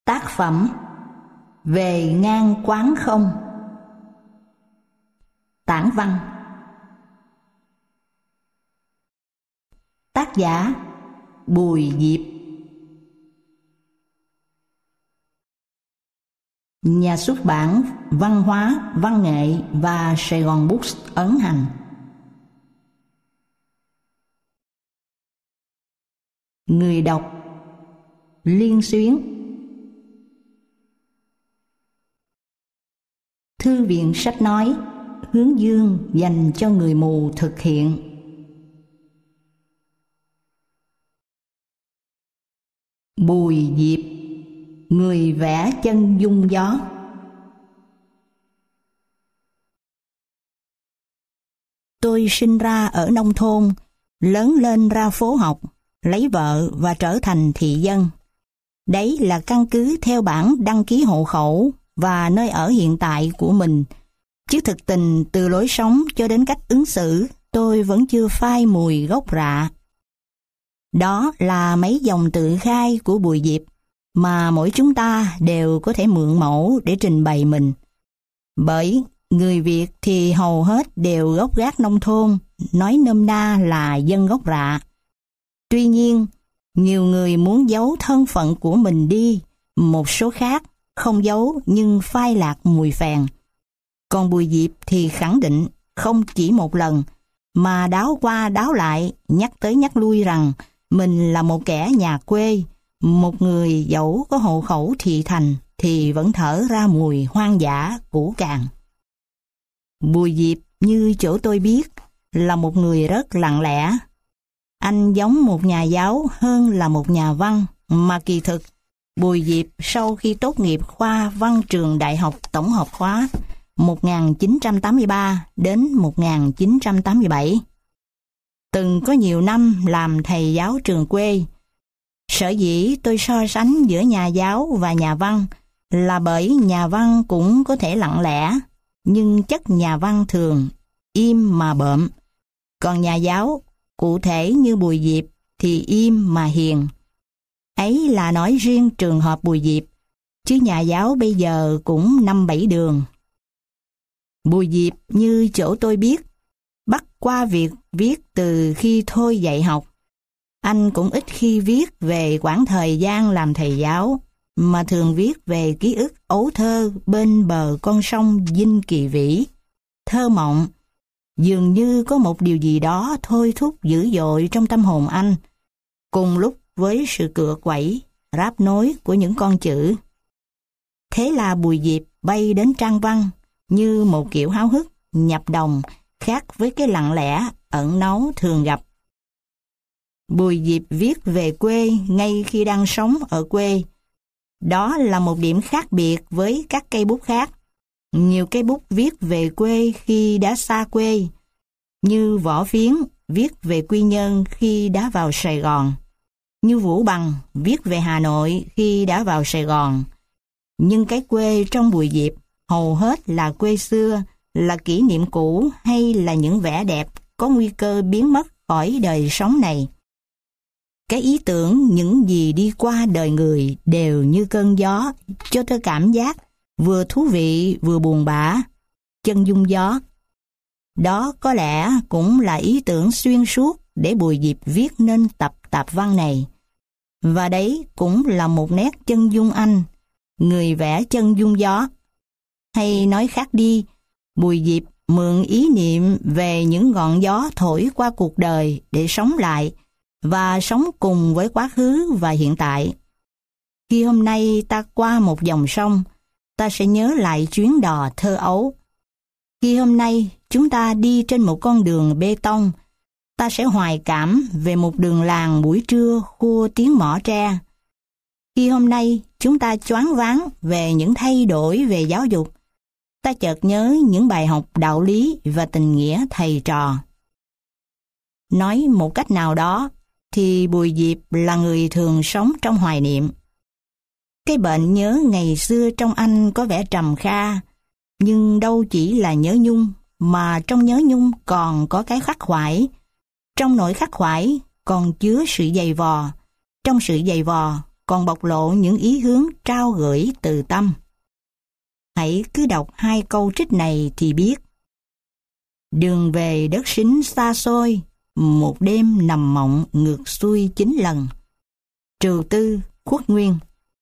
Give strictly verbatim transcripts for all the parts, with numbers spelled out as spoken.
Tác phẩm Về ngang quán không. Tản văn. Tác giả Bùi Diệp. Nhà xuất bản Văn hóa, Văn nghệ và Sài Gòn Books ấn hành. Người đọc Liên Xuyến. Thư viện sách nói hướng dương dành cho người mù thực hiện. Bùi Diệp, người vẽ chân dung gió. Tôi sinh ra ở nông thôn, lớn lên ra phố học, lấy vợ và trở thành thị dân. Đấy là căn cứ theo bản đăng ký hộ khẩu và nơi ở hiện tại của mình. Chứ thực tình từ lối sống cho đến cách ứng xử, tôi vẫn chưa phai mùi gốc rạ. Đó là mấy dòng tự khai của Bùi Diệp mà mỗi chúng ta đều có thể mượn mẫu để trình bày mình. Bởi người Việt thì hầu hết đều gốc gác nông thôn, nói nôm na là dân gốc rạ. Tuy nhiên, nhiều người muốn giấu thân phận của mình đi, một số khác không giấu nhưng phai lạc mùi phèn. Còn Bùi Diệp thì khẳng định không chỉ một lần, mà đáo qua đáo lại, nhắc tới nhắc lui rằng mình là một kẻ nhà quê, một người dẫu có hộ khẩu thị thành thì vẫn thở ra mùi hoang dã cũ kàn. Bùi Diệp, như chỗ tôi biết, là một người rất lặng lẽ. Anh giống một nhà giáo hơn là một nhà văn, mà kỳ thực Bùi Diệp sau khi tốt nghiệp khoa Văn trường Đại học Tổng hợp khóa một nghìn chín trăm tám mươi ba đến một nghìn chín trăm tám mươi bảy. Từng có nhiều năm làm thầy giáo trường quê. Sở dĩ tôi so sánh giữa nhà giáo và nhà văn là bởi nhà văn cũng có thể lặng lẽ, nhưng chất nhà văn thường im mà bợm. Còn nhà giáo, cụ thể như Bùi Diệp, thì im mà hiền. Ấy là nói riêng trường hợp Bùi Diệp, chứ nhà giáo bây giờ cũng năm bảy đường. Bùi Diệp, như chỗ tôi biết, bắt qua việc viết từ khi thôi dạy học. Anh cũng ít khi viết về quãng thời gian làm thầy giáo, mà thường viết về ký ức ấu thơ bên bờ con sông Dinh Kỳ Vĩ, thơ mộng. Dường như có một điều gì đó thôi thúc dữ dội trong tâm hồn anh, cùng lúc với sự cựa quẩy, ráp nối của những con chữ. Thế là Bùi Diệp bay đến trang văn như một kiểu háo hức, nhập đồng, khác với cái lặng lẽ, ẩn náu thường gặp. Bùi Diệp viết về quê ngay khi đang sống ở quê. Đó là một điểm khác biệt với các cây bút khác. Nhiều cây bút viết về quê khi đã xa quê, như Võ Phiến viết về Quy Nhơn khi đã vào Sài Gòn, như Vũ Bằng viết về Hà Nội khi đã vào Sài Gòn. Nhưng cái quê trong Bùi Diệp hầu hết là quê xưa, là kỷ niệm cũ hay là những vẻ đẹp có nguy cơ biến mất khỏi đời sống này. Cái ý tưởng những gì đi qua đời người đều như cơn gió, cho tôi cảm giác vừa thú vị vừa buồn bã. Chân dung gió. Đó có lẽ cũng là ý tưởng xuyên suốt để Bùi Diệp viết nên tập tạp văn này. Và đấy cũng là một nét chân dung anh, người vẽ chân dung gió. Hay nói khác đi, Bùi Diệp mượn ý niệm về những ngọn gió thổi qua cuộc đời để sống lại và sống cùng với quá khứ và hiện tại. Khi hôm nay ta qua một dòng sông, ta sẽ nhớ lại chuyến đò thơ ấu. Khi hôm nay chúng ta đi trên một con đường bê tông, ta sẽ hoài cảm về một đường làng buổi trưa khua tiếng mõ tre. Khi hôm nay chúng ta choáng váng về những thay đổi về giáo dục, ta chợt nhớ những bài học đạo lý và tình nghĩa thầy trò. Nói một cách nào đó, thì Bùi Diệp là người thường sống trong hoài niệm. Cái bệnh nhớ ngày xưa trong anh có vẻ trầm kha, nhưng đâu chỉ là nhớ nhung, mà trong nhớ nhung còn có cái khắc khoải. Trong nỗi khắc khoải còn chứa sự dày vò, trong sự dày vò còn bộc lộ những ý hướng trao gửi từ tâm. Hãy cứ đọc hai câu trích này thì biết. Đường về đất sính xa xôi, một đêm nằm mộng ngược xuôi chín lần. Trừu Tư, Khuất Nguyên.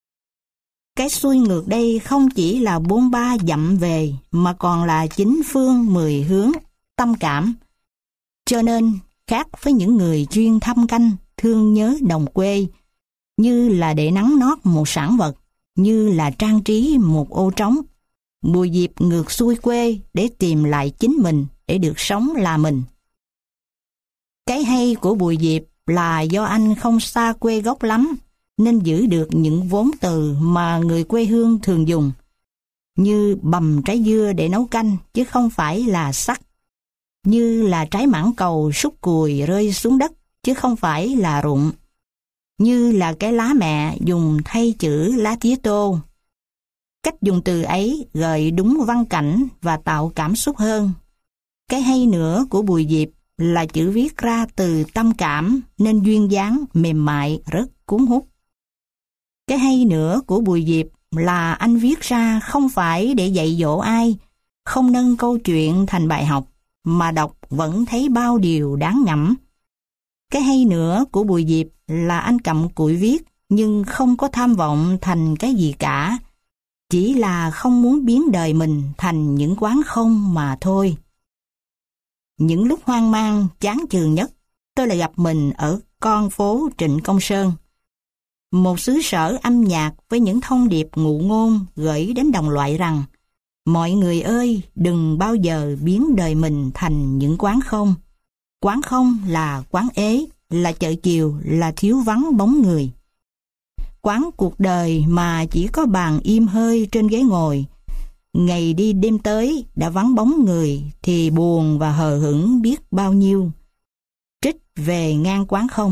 Cái xuôi ngược đây không chỉ là bốn ba dặm về, mà còn là chín phương mười hướng, tâm cảm. Cho nên, khác với những người chuyên thăm canh, thương nhớ đồng quê, như là để nắng nót một sản vật, như là trang trí một ô trống, Bùi Diệp ngược xuôi quê để tìm lại chính mình, để được sống là mình. Cái hay của Bùi Diệp là do anh không xa quê gốc lắm, nên giữ được những vốn từ mà người quê hương thường dùng, như bằm trái dưa để nấu canh chứ không phải là sắc, như là trái mãng cầu sút cùi rơi xuống đất chứ không phải là rụng, như là cái lá mẹ dùng thay chữ lá tía tô. Cách dùng từ ấy gợi đúng văn cảnh và tạo cảm xúc hơn. Cái hay nữa của Bùi Diệp là chữ viết ra từ tâm cảm nên duyên dáng, mềm mại, rất cuốn hút. Cái hay nữa của Bùi Diệp là anh viết ra không phải để dạy dỗ ai, không nâng câu chuyện thành bài học, mà đọc vẫn thấy bao điều đáng ngẫm. Cái hay nữa của Bùi Diệp là anh cặm cụi viết nhưng không có tham vọng thành cái gì cả, chỉ là không muốn biến đời mình thành những quán không mà thôi. Những lúc hoang mang, chán chường nhất, tôi lại gặp mình ở con phố Trịnh Công Sơn. Một xứ sở âm nhạc với những thông điệp ngụ ngôn gửi đến đồng loại rằng mọi người ơi, đừng bao giờ biến đời mình thành những quán không. Quán không là quán ế, là chợ chiều, là thiếu vắng bóng người. Quán cuộc đời mà chỉ có bàn im hơi trên ghế ngồi. Ngày đi đêm tới đã vắng bóng người thì buồn và hờ hững biết bao nhiêu. Trích về ngang quán không.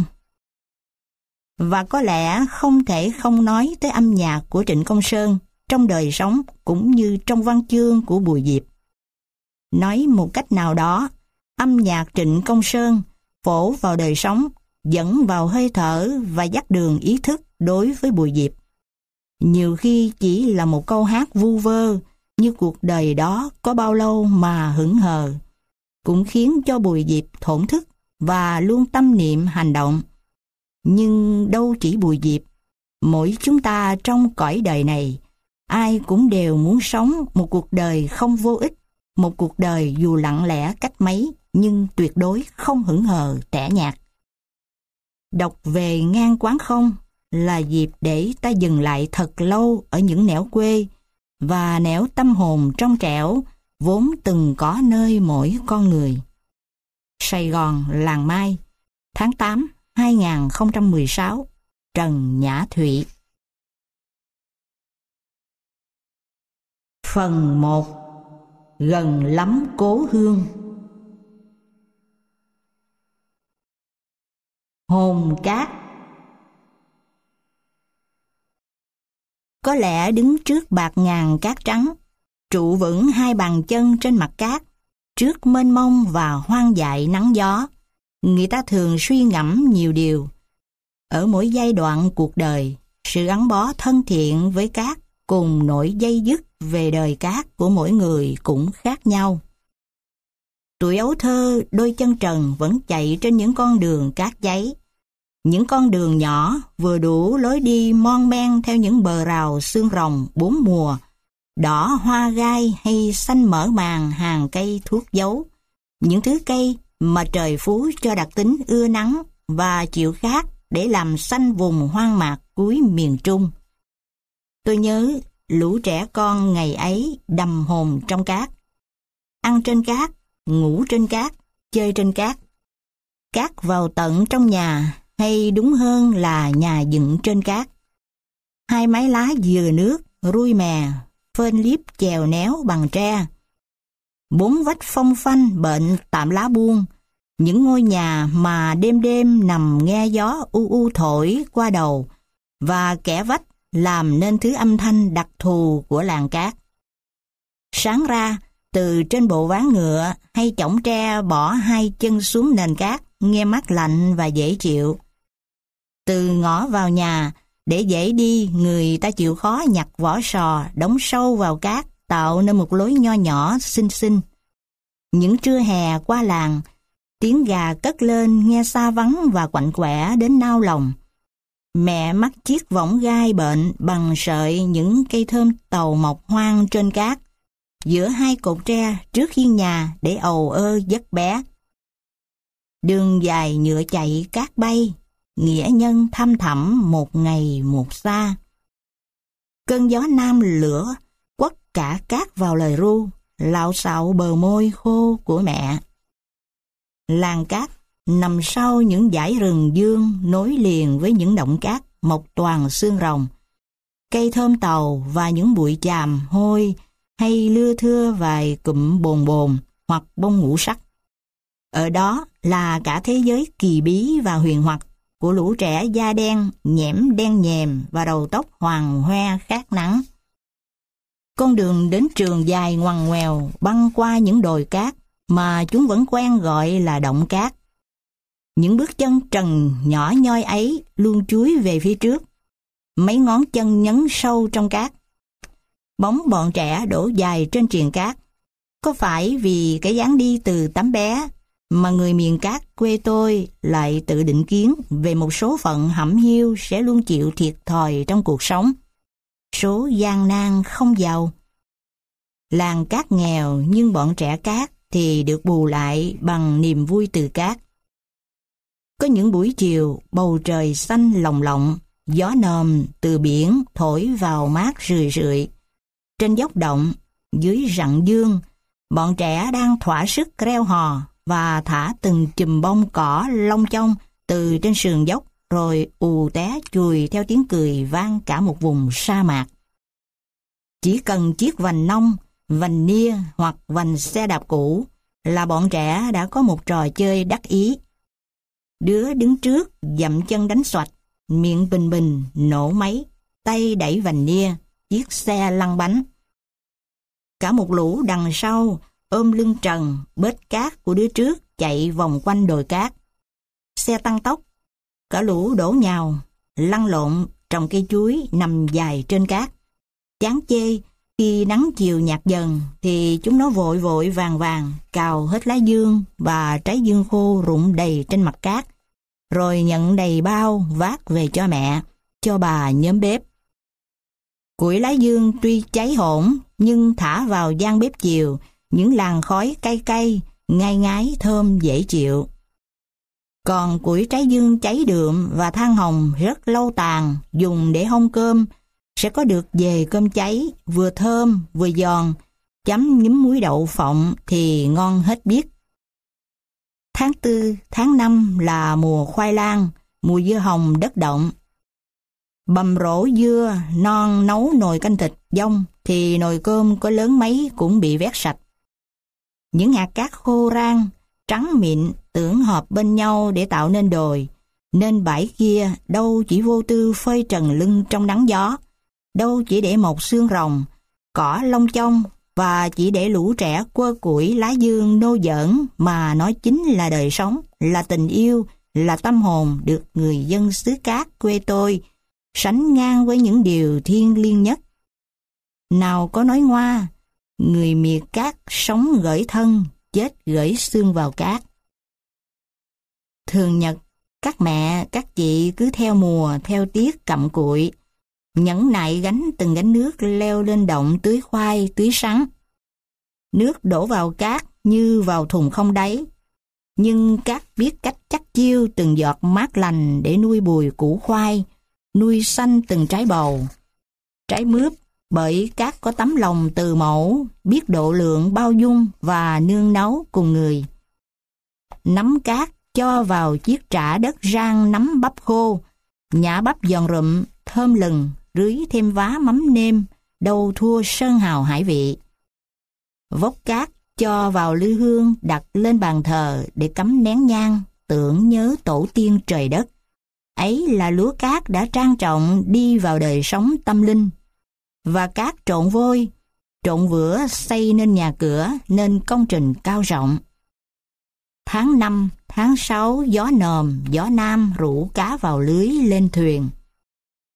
Và có lẽ không thể không nói tới âm nhạc của Trịnh Công Sơn trong đời sống cũng như trong văn chương của Bùi Diệp. Nói một cách nào đó, âm nhạc Trịnh Công Sơn phổ vào đời sống, dẫn vào hơi thở và dắt đường ý thức đối với Bùi Diệp. Nhiều khi chỉ là một câu hát vu vơ như cuộc đời đó có bao lâu mà hững hờ, cũng khiến cho Bùi Diệp thổn thức và luôn tâm niệm hành động. Nhưng đâu chỉ Bùi Diệp, mỗi chúng ta trong cõi đời này, ai cũng đều muốn sống một cuộc đời không vô ích, một cuộc đời dù lặng lẽ cách mấy nhưng tuyệt đối không hững hờ tẻ nhạt. Đọc về ngang quán không là dịp để ta dừng lại thật lâu ở những nẻo quê và nẻo tâm hồn trong trẻo vốn từng có nơi mỗi con người. Sài Gòn, Làng Mai, tháng tám hai nghìn không trăm mười sáu, Trần Nhã Thụy. Phần một. Gần lắm cố hương. Hồn cát. Có lẽ đứng trước bạt ngàn cát trắng, trụ vững hai bàn chân trên mặt cát, trước mênh mông và hoang dại nắng gió, người ta thường suy ngẫm nhiều điều. Ở mỗi giai đoạn cuộc đời, sự gắn bó thân thiện với cát cùng nỗi dây dứt về đời cát của mỗi người cũng khác nhau. Tuổi ấu thơ, đôi chân trần vẫn chạy trên những con đường cát giấy. Những con đường nhỏ vừa đủ lối đi mon men theo những bờ rào xương rồng bốn mùa, đỏ hoa gai hay xanh mở màn hàng cây thuốc dấu. Những thứ cây mà trời phú cho đặc tính ưa nắng và chịu khát để làm xanh vùng hoang mạc cuối miền Trung. Tôi nhớ lũ trẻ con ngày ấy đầm hồn trong cát. Ăn trên cát, ngủ trên cát, chơi trên cát. Cát vào tận trong nhà, hay đúng hơn là nhà dựng trên cát. Hai mái lá dừa nước, rui mè, phên liếp chèo néo bằng tre. Bốn vách phong phanh bệnh tạm lá buông, những ngôi nhà mà đêm đêm nằm nghe gió u u thổi qua đầu, và kẻ vách làm nên thứ âm thanh đặc thù của làng cát. Sáng ra, từ trên bộ ván ngựa hay chõng tre bỏ hai chân xuống nền cát, nghe mát lạnh và dễ chịu. Từ ngõ vào nhà, Để dễ đi, người ta chịu khó nhặt vỏ sò, đóng sâu vào cát, tạo nên một lối nho nhỏ xinh xinh. Những trưa hè qua làng, tiếng gà cất lên nghe xa vắng và quạnh quẻ đến nao lòng. Mẹ mắc chiếc võng gai bệnh bằng sợi những cây thơm tàu mọc hoang trên cát, giữa hai cột tre trước hiên nhà để ầu ơ dắt bé. Đường dài nhựa chạy cát bay, nghĩa nhân thăm thẳm một ngày một xa. Cơn gió nam lửa quất cả cát vào lời ru, lạo xạo bờ môi khô của mẹ. Làng cát nằm sau những dãy rừng dương nối liền với những động cát mọc toàn xương rồng. Cây thơm tàu và những bụi chàm hôi hay lưa thưa vài cụm bồn bồn hoặc bông ngũ sắc. Ở đó là cả thế giới kỳ bí và huyền hoặc của lũ trẻ da đen, nhẽm đen nhèm và đầu tóc hoàng hoe khát nắng. Con đường đến trường dài ngoằn ngoèo băng qua những đồi cát mà chúng vẫn quen gọi là động cát. Những bước chân trần nhỏ nhoi ấy luôn chúi về phía trước, mấy ngón chân nhấn sâu trong cát. Bóng bọn trẻ đổ dài trên triền cát. Có phải vì cái dáng đi từ tấm bé mà người miền cát quê tôi lại tự định kiến về một số phận hẩm hiu sẽ luôn chịu thiệt thòi trong cuộc sống, số gian nan không giàu. Làng cát nghèo nhưng bọn trẻ cát thì được bù lại bằng niềm vui từ cát. Có những buổi chiều bầu trời xanh lồng lộng, gió nồm từ biển thổi vào mát rười rượi. Trên dốc động, dưới rặng dương, bọn trẻ đang thỏa sức reo hò và thả từng chùm bông cỏ lông chông từ trên sườn dốc rồi ù té chùi theo tiếng cười vang cả một vùng sa mạc. Chỉ cần chiếc vành nông, vành nia hoặc vành xe đạp cũ là bọn trẻ đã có một trò chơi đắc ý. Đứa đứng trước dậm chân đánh xoạch, miệng bình bình nổ máy, tay đẩy vành nia, chiếc xe lăn bánh. Cả một lũ đằng sau ôm lưng trần, bết cát của đứa trước chạy vòng quanh đồi cát. Xe tăng tốc, cả lũ đổ nhào, lăn lộn trồng cây chuối nằm dài trên cát. Chán chê, khi nắng chiều nhạt dần thì chúng nó vội vội vàng vàng cào hết lá dương và trái dương khô rụng đầy trên mặt cát, rồi nhận đầy bao vác về cho mẹ, cho bà nhóm bếp. Củi lá dương tuy cháy hỗn nhưng thả vào gian bếp chiều, những làn khói cay cay, ngai ngái thơm dễ chịu. Còn củi trái dương cháy đượm và than hồng rất lâu tàn, dùng để hong cơm, sẽ có được về cơm cháy, vừa thơm vừa giòn, chấm nhúm muối đậu phộng thì ngon hết biết. Tháng tư, tháng năm là mùa khoai lang, mùa dưa hồng đất động. Bầm rổ dưa non nấu nồi canh thịt dông thì nồi cơm có lớn mấy cũng bị vét sạch. Những hạt cát khô rang, trắng mịn tưởng hợp bên nhau để tạo nên đồi, nên bãi kia đâu chỉ vô tư phơi trần lưng trong nắng gió, đâu chỉ để một xương rồng, cỏ lông chông và chỉ để lũ trẻ quơ củi lá dương nô giỡn, mà nó chính là đời sống, là tình yêu, là tâm hồn được người dân xứ cát quê tôi sánh ngang với những điều thiêng liêng nhất. Nào có nói ngoa, người miệt cát sống gởi thân, chết gởi xương vào cát. Thường nhật, các mẹ, các chị cứ theo mùa, theo tiết cặm cụi, nhẫn nại gánh từng gánh nước leo lên động tưới khoai, tưới sắn. Nước đổ vào cát như vào thùng không đáy, nhưng cát biết cách chắc chiêu từng giọt mát lành để nuôi bùi củ khoai, nuôi xanh từng trái bầu. Trái mướp, bởi cát có tấm lòng từ mẫu, biết độ lượng bao dung và nương nấu cùng người. Nắm cát cho vào chiếc trã đất rang nắm bắp khô, nhả bắp giòn rụm, thơm lừng, rưới thêm vá mắm nêm, đâu thua sơn hào hải vị. Vốc cát cho vào lư hương đặt lên bàn thờ để cắm nén nhang, tưởng nhớ tổ tiên trời đất. Ấy là lúa cát đã trang trọng đi vào đời sống tâm linh. Và cát trộn vôi, trộn vữa xây nên nhà cửa, nên công trình cao rộng. Tháng năm, tháng sáu gió nồm, gió nam rủ cá vào lưới lên thuyền.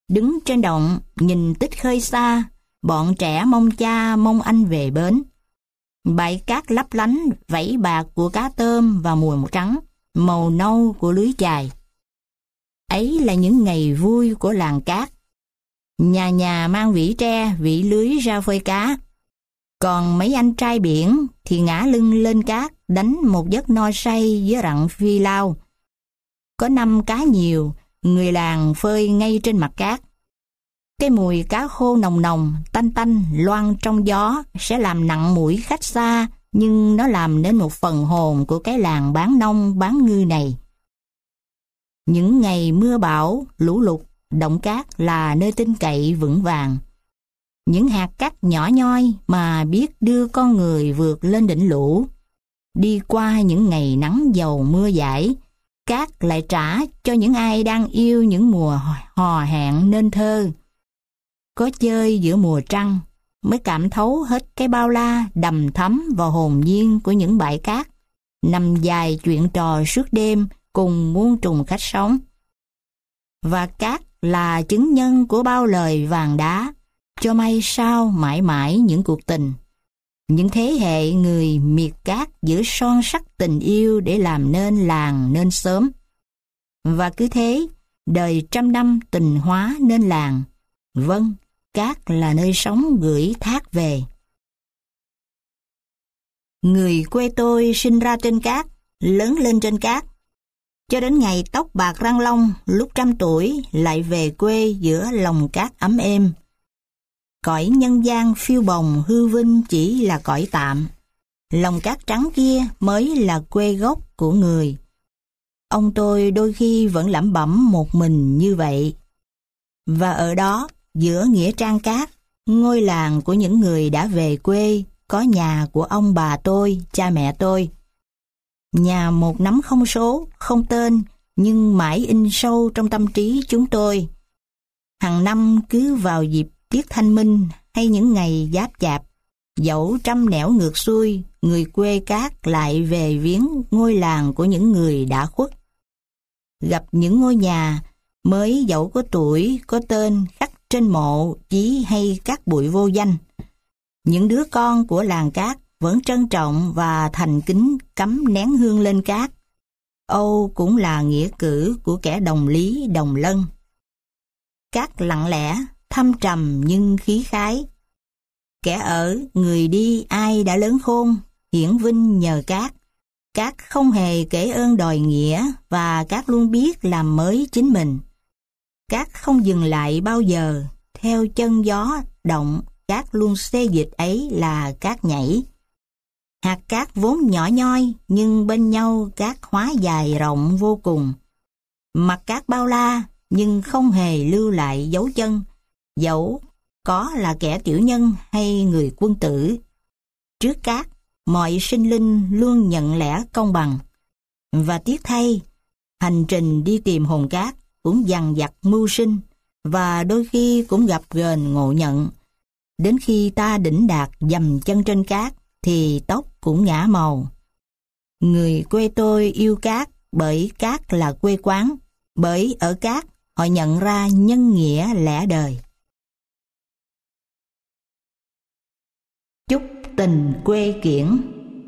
Đứng trên động, nhìn tích khơi xa, bọn trẻ mong cha mong anh về bến. Bãi cát lấp lánh, vảy bạc của cá tôm và mùa trắng, màu nâu của lưới chài. Ấy là những ngày vui của làng cát. Nhà nhà mang vỉ tre, vỉ lưới ra phơi cá. Còn mấy anh trai biển thì ngã lưng lên cát, đánh một giấc no say với rặng phi lao. Có năm cá nhiều, người làng phơi ngay trên mặt cát. Cái mùi cá khô nồng nồng, tanh tanh, loang trong gió sẽ làm nặng mũi khách xa, nhưng nó làm nên một phần hồn của cái làng bán nông bán ngư này. Những ngày mưa bão, lũ lụt, động cát là nơi tin cậy vững vàng. Những hạt cát nhỏ nhoi mà biết đưa con người vượt lên đỉnh lũ. Đi qua những ngày nắng dầu mưa dãi, cát lại trả cho những ai đang yêu những mùa hò hẹn nên thơ. Có chơi giữa mùa trăng mới cảm thấu hết cái bao la đầm thắm vào hồn nhiên của những bãi cát, nằm dài chuyện trò suốt đêm cùng muôn trùng khách sống. Và cát là chứng nhân của bao lời vàng đá, cho may sao mãi mãi những cuộc tình. Những thế hệ người miệt cát giữ son sắc tình yêu để làm nên làng nên xóm. Và cứ thế, đời trăm năm tình hóa nên làng. Vâng, cát là nơi sống gửi thác về. Người quê tôi sinh ra trên cát, lớn lên trên cát. Cho đến ngày tóc bạc răng long, lúc trăm tuổi lại về quê giữa lòng cát ấm êm. Cõi nhân gian phiêu bồng hư vinh chỉ là cõi tạm. Lòng cát trắng kia mới là quê gốc của người. Ông tôi đôi khi vẫn lẩm bẩm một mình như vậy. Và ở đó, giữa nghĩa trang cát, ngôi làng của những người đã về quê, có nhà của ông bà tôi, cha mẹ tôi. Nhà một nắm không số, không tên, nhưng mãi in sâu trong tâm trí chúng tôi. Hàng năm cứ vào dịp tiết thanh minh hay những ngày giáp chạp, dẫu trăm nẻo ngược xuôi, người quê cát lại về viếng ngôi làng của những người đã khuất. Gặp những ngôi nhà mới dẫu có tuổi, có tên khắc trên mộ, chí hay các bụi vô danh. Những đứa con của làng cát vẫn trân trọng và thành kính cắm nén hương lên cát. Âu cũng là nghĩa cử của kẻ đồng lý đồng lân. Cát lặng lẽ, thâm trầm nhưng khí khái. Kẻ ở, người đi ai đã lớn khôn, hiển vinh nhờ cát. Cát không hề kể ơn đòi nghĩa và cát luôn biết làm mới chính mình. Cát không dừng lại bao giờ, theo chân gió động, cát luôn xê dịch ấy là cát nhảy. Hạt cát vốn nhỏ nhoi, nhưng bên nhau cát hóa dài rộng vô cùng. Mặt cát bao la, nhưng không hề lưu lại dấu chân, dẫu có là kẻ tiểu nhân hay người quân tử. Trước cát, mọi sinh linh luôn nhận lẽ công bằng. Và tiếc thay, hành trình đi tìm hồn cát cũng dằn vặt mưu sinh, và đôi khi cũng gặp gềnh ngộ nhận. Đến khi ta đỉnh đạt dầm chân trên cát, thì tóc cũng ngả màu. Người quê tôi yêu cát bởi cát là quê quán, bởi ở cát họ nhận ra nhân nghĩa lẽ đời. Chúc tình quê kiển.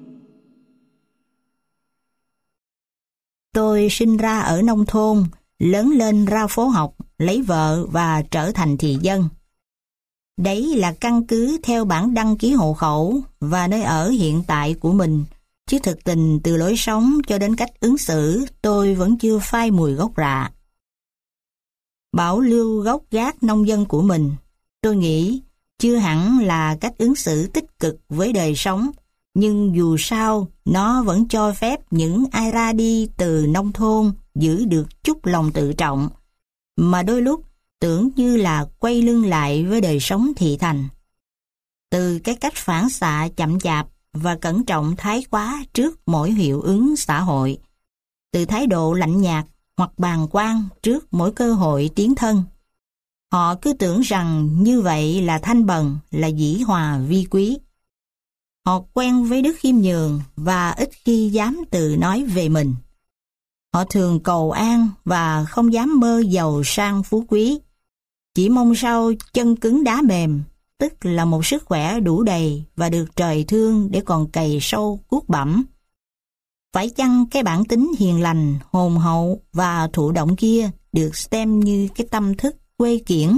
Tôi sinh ra ở nông thôn, lớn lên ra phố học, lấy vợ và trở thành thị dân. Đấy là căn cứ theo bản đăng ký hộ khẩu và nơi ở hiện tại của mình, chứ thực tình từ lối sống cho đến cách ứng xử tôi vẫn chưa phai mùi gốc rạ. Bảo lưu gốc gác nông dân của mình, tôi nghĩ chưa hẳn là cách ứng xử tích cực với đời sống, nhưng dù sao nó vẫn cho phép những ai ra đi từ nông thôn giữ được chút lòng tự trọng, mà đôi lúc tưởng như là quay lưng lại với đời sống thị thành. Từ cái cách phản xạ chậm chạp và cẩn trọng thái quá trước mỗi hiệu ứng xã hội, từ thái độ lạnh nhạt hoặc bàng quan trước mỗi cơ hội tiến thân. Họ cứ tưởng rằng như vậy là thanh bần, là dĩ hòa vi quý. Họ quen với đức khiêm nhường và ít khi dám tự nói về mình. Họ thường cầu an và không dám mơ giàu sang phú quý. chỉ mong sao chân cứng đá mềm, tức là một sức khỏe đủ đầy và được trời thương để còn cày sâu cuốc bẩm. Phải chăng cái bản tính hiền lành, hồn hậu và thụ động kia được xem như cái tâm thức quê kiển?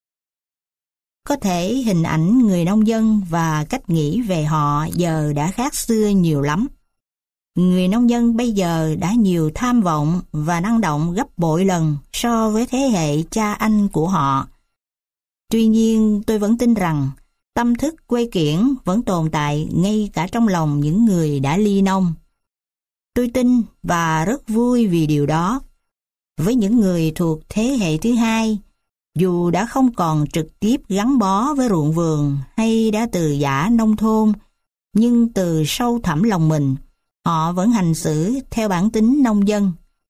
Có thể hình ảnh người nông dân và cách nghĩ về họ giờ đã khác xưa nhiều lắm. Người nông dân bây giờ đã nhiều tham vọng và năng động gấp bội lần so với thế hệ cha anh của họ. Tuy nhiên tôi vẫn tin rằng tâm thức quê kiển vẫn tồn tại ngay cả trong lòng những người đã ly nông. Tôi tin và rất vui vì điều đó. Với những người thuộc thế hệ thứ hai, dù đã không còn trực tiếp gắn bó với ruộng vườn hay đã từ giã nông thôn, nhưng từ sâu thẳm lòng mình, họ vẫn hành xử theo bản tính nông dân.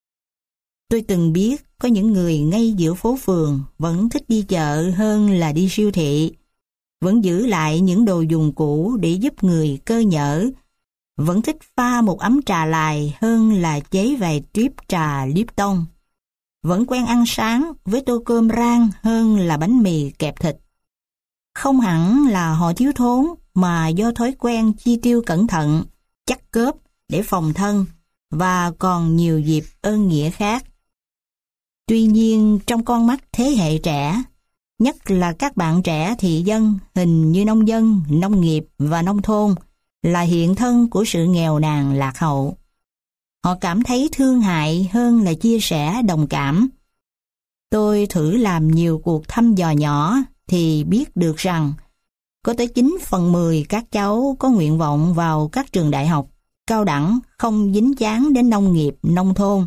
Tôi từng biết có những người ngay giữa phố phường vẫn thích đi chợ hơn là đi siêu thị, vẫn giữ lại những đồ dùng cũ để giúp người cơ nhỡ, vẫn thích pha một ấm trà lài hơn là chế vài tuýp trà Lipton, vẫn quen ăn sáng với tô cơm rang hơn là bánh mì kẹp thịt. Không hẳn là họ thiếu thốn mà do thói quen chi tiêu cẩn thận, chắc cớp để phòng thân và còn nhiều dịp ơn nghĩa khác. Tuy nhiên trong con mắt thế hệ trẻ, nhất là các bạn trẻ thị dân hình như nông dân, nông nghiệp và nông thôn, là hiện thân của sự nghèo nàn lạc hậu. Họ cảm thấy thương hại hơn là chia sẻ đồng cảm. Tôi thử làm nhiều cuộc thăm dò nhỏ thì biết được rằng có tới chín phần mười các cháu có nguyện vọng vào các trường đại học, cao đẳng không dính dáng đến nông nghiệp, nông thôn.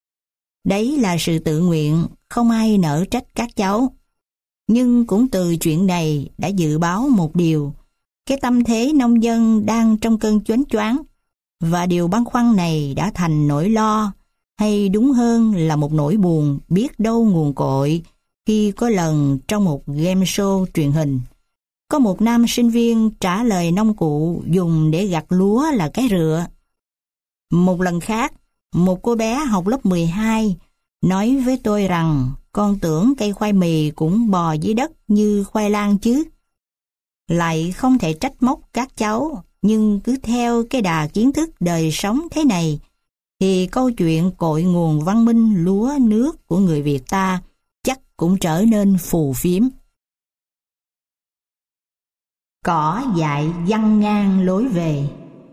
Đấy là sự tự nguyện, không ai nỡ trách các cháu. Nhưng cũng từ chuyện này đã dự báo một điều, cái tâm thế nông dân đang trong cơn choáng choáng, và điều băn khoăn này đã thành nỗi lo, hay đúng hơn là một nỗi buồn biết đâu nguồn cội khi có lần trong một game show truyền hình, có một nam sinh viên trả lời nông cụ dùng để gặt lúa là cái rựa. Một lần khác, một cô bé học lớp mười hai nói với tôi rằng con tưởng cây khoai mì cũng bò dưới đất như khoai lang chứ. Lại không thể trách móc các cháu, nhưng cứ theo cái đà kiến thức đời sống thế này, thì câu chuyện cội nguồn văn minh lúa nước của người Việt ta chắc cũng trở nên phù phiếm. Cỏ dại văng ngang lối về.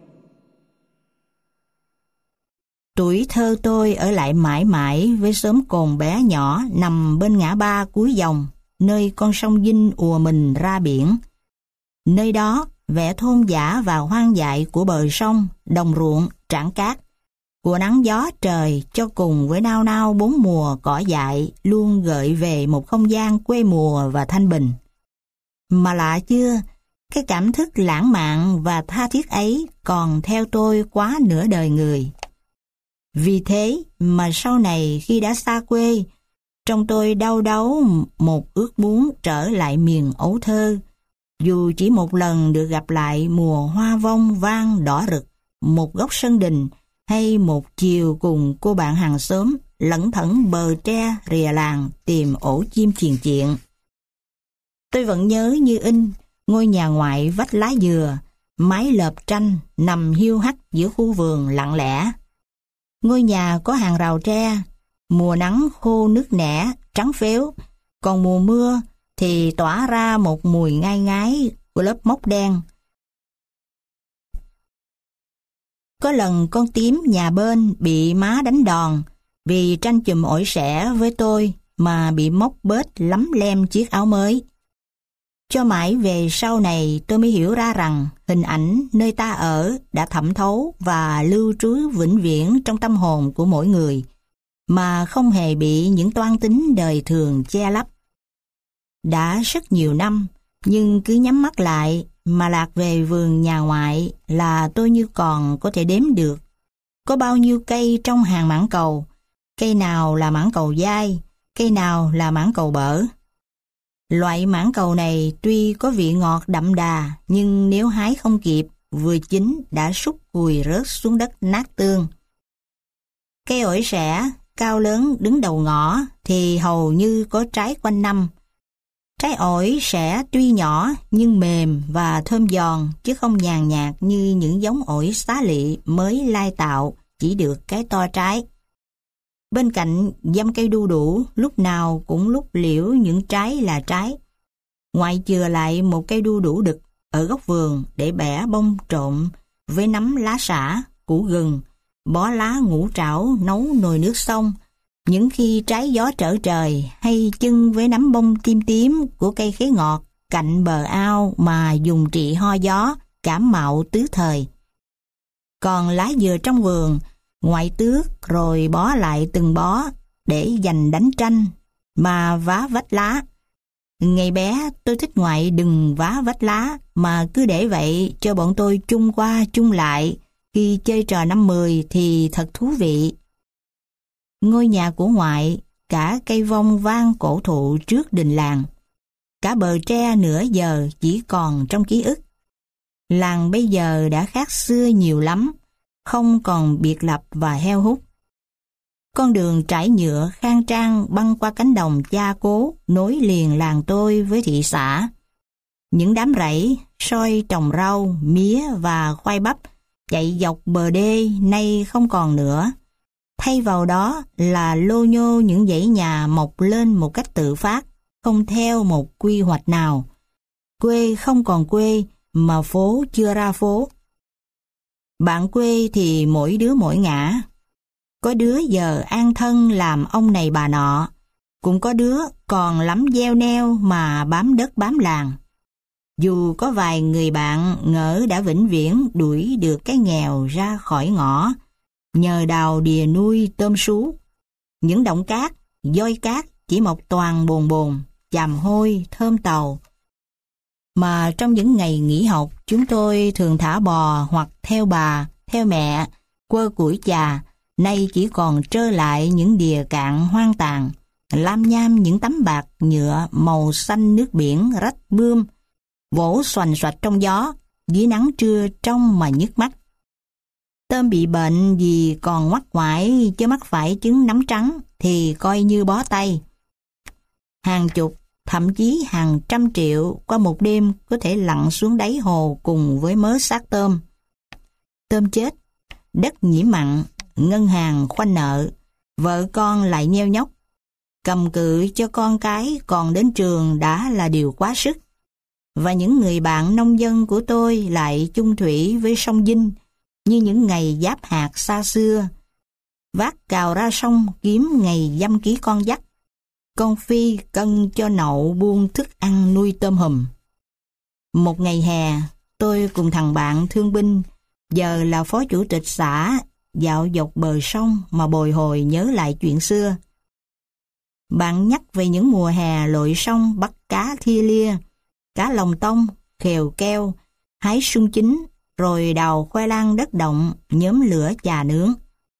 Tuổi thơ tôi ở lại mãi mãi với xóm cồn bé nhỏ nằm bên ngã ba cuối dòng, nơi con sông Vinh ùa mình ra biển. Nơi đó, vẻ thôn dã và hoang dại của bờ sông, đồng ruộng, trảng cát, của nắng gió trời cho cùng với nao nao bốn mùa cỏ dại luôn gợi về một không gian quê mùa và thanh bình. Mà lạ chưa, cái cảm thức lãng mạn và tha thiết ấy còn theo tôi quá nửa đời người. Vì thế mà sau này khi đã xa quê, trong tôi đau đáu một ước muốn trở lại miền ấu thơ, dù chỉ một lần được gặp lại mùa hoa vong vang đỏ rực, một góc sân đình, hay một chiều cùng cô bạn hàng xóm lẩn thẩn bờ tre rìa làng tìm ổ chim chiền chiện. Tôi vẫn nhớ như in ngôi nhà ngoại vách lá dừa, mái lợp tranh nằm hiu hắt giữa khu vườn lặng lẽ. Ngôi nhà có hàng rào tre, mùa nắng khô nứt nẻ, trắng phếu, còn mùa mưa thì tỏa ra một mùi ngai ngái của lớp mốc đen. Có lần con tím nhà bên bị má đánh đòn vì tranh chùm ổi sẻ với tôi mà bị móc bết lấm lem chiếc áo mới. Cho mãi về sau này tôi mới hiểu ra rằng hình ảnh nơi ta ở đã thẩm thấu và lưu trú vĩnh viễn trong tâm hồn của mỗi người, mà không hề bị những toan tính đời thường che lấp. Đã rất nhiều năm, nhưng cứ nhắm mắt lại mà lạc về vườn nhà ngoại là tôi như còn có thể đếm được có bao nhiêu cây trong hàng mãng cầu, cây nào là mãng cầu dai, cây nào là mãng cầu bở. Loại mãng cầu này tuy có vị ngọt đậm đà, nhưng nếu hái không kịp, vừa chín đã sút cùi rớt xuống đất nát tương. Cây ổi sẻ cao lớn đứng đầu ngõ thì hầu như có trái quanh năm, Trái ổi sẽ tuy nhỏ nhưng mềm và thơm giòn, chứ không nhàn nhạt như những giống ổi xá lị mới lai tạo, chỉ được cái to trái. Bên cạnh dăm cây đu đủ, lúc nào cũng lúc liễu những trái là trái. Ngoại chừa lại một cây đu đủ đực ở góc vườn để bẻ bông trộn với nắm lá xả, củ gừng, bó lá ngũ trảo nấu nồi nước xong. Những khi trái gió trở trời, hay chưng với nắm bông tím tím của cây khế ngọt cạnh bờ ao mà dùng trị ho gió, cảm mạo tứ thời. Còn lá dừa trong vườn, ngoại tước rồi bó lại từng bó để dành đánh tranh mà vá vách lá. Ngày bé tôi thích ngoại đừng vá vách lá mà cứ để vậy cho bọn tôi chung qua chung lại, khi chơi trò năm mười thì thật thú vị. Ngôi nhà của ngoại, cả cây vong vang cổ thụ trước đình làng. Cả bờ tre nửa giờ chỉ còn trong ký ức. Làng bây giờ đã khác xưa nhiều lắm, không còn biệt lập và heo hút. Con đường trải nhựa khang trang băng qua cánh đồng cha cố nối liền làng tôi với thị xã. Những đám rẫy, soi trồng rau, mía và khoai bắp chạy dọc bờ đê nay không còn nữa. Thay vào đó là lô nhô những dãy nhà mọc lên một cách tự phát, không theo một quy hoạch nào. Quê không còn quê, mà phố chưa ra phố. Bạn quê thì mỗi đứa mỗi ngã. Có đứa giờ an thân làm ông này bà nọ, cũng có đứa còn lắm gieo neo mà bám đất bám làng. Dù có vài người bạn ngỡ đã vĩnh viễn đuổi được cái nghèo ra khỏi ngõ, nhờ đào đìa nuôi tôm sú. Những động cát, doi cát chỉ mọc toàn bồn bồn, chàm hôi, thơm tàu. Mà trong những ngày nghỉ học, chúng tôi thường thả bò hoặc theo bà, theo mẹ, quơ củi chà, nay chỉ còn trơ lại những đìa cạn hoang tàn, lam nham những tấm bạc nhựa màu xanh nước biển rách bươm, vỗ xoành xoạch trong gió, dưới nắng trưa trong mà nhức mắt. Tôm bị bệnh vì còn ngoắt ngoải chứ mắc phải chứng nấm trắng thì coi như bó tay. Hàng chục, thậm chí hàng trăm triệu qua một đêm có thể lặn xuống đáy hồ cùng với mớ xác tôm. Tôm chết, đất nhiễm mặn, ngân hàng khoanh nợ, vợ con lại nheo nhóc. Cầm cự cho con cái còn đến trường đã là điều quá sức. Và những người bạn nông dân của tôi lại chung thủy với sông Vinh như những ngày giáp hạt xa xưa. Vác cào ra sông kiếm ngày dăm ký con dắt. Con Phi cân cho nậu buôn thức ăn nuôi tôm hùm. Một ngày hè, tôi cùng thằng bạn thương binh, giờ là phó chủ tịch xã, dạo dọc bờ sông mà bồi hồi nhớ lại chuyện xưa. Bạn nhắc về những mùa hè lội sông bắt cá thia lia, cá lồng tông, khèo keo, hái sung chín, rồi đào khoai lang đất động, nhóm lửa chà nướng.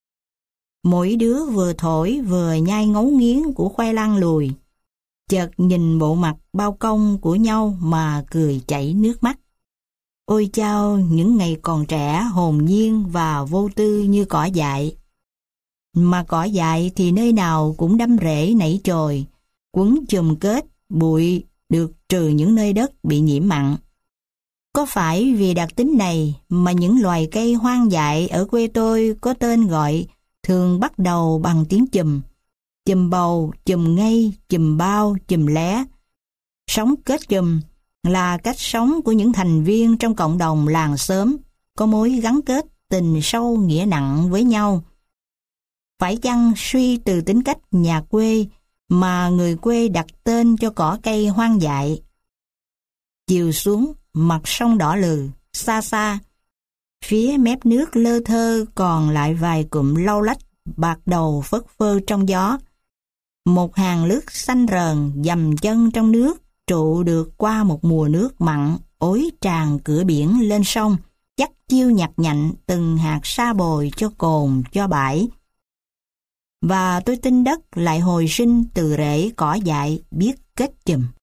Mỗi đứa vừa thổi vừa nhai ngấu nghiến của khoai lang lùi, chợt nhìn bộ mặt bao công của nhau mà cười chảy nước mắt. Ôi chao, những ngày còn trẻ hồn nhiên và vô tư như cỏ dại. Mà cỏ dại thì nơi nào cũng đâm rễ nảy chồi, quấn chùm kết, bụi được trừ những nơi đất bị nhiễm mặn. Có phải vì đặc tính này mà những loài cây hoang dại ở quê tôi có tên gọi thường bắt đầu bằng tiếng chùm, chùm bầu, chùm ngây, chùm bao, chùm lé. Sống kết chùm là cách sống của những thành viên trong cộng đồng làng xóm, có mối gắn kết tình sâu nghĩa nặng với nhau. Phải chăng suy từ tính cách nhà quê mà người quê đặt tên cho cỏ cây hoang dại? Chiều xuống, mặt sông đỏ lừ, xa xa, phía mép nước lơ thơ còn lại vài cụm lau lách bạc đầu phất phơ trong gió. Một hàng lướt xanh rờn dầm chân trong nước trụ được qua một mùa nước mặn ối tràn cửa biển lên sông, chắc chiêu nhặt nhạnh từng hạt sa bồi cho cồn cho bãi. Và tôi tin đất lại hồi sinh từ rễ cỏ dại biết kết chùm.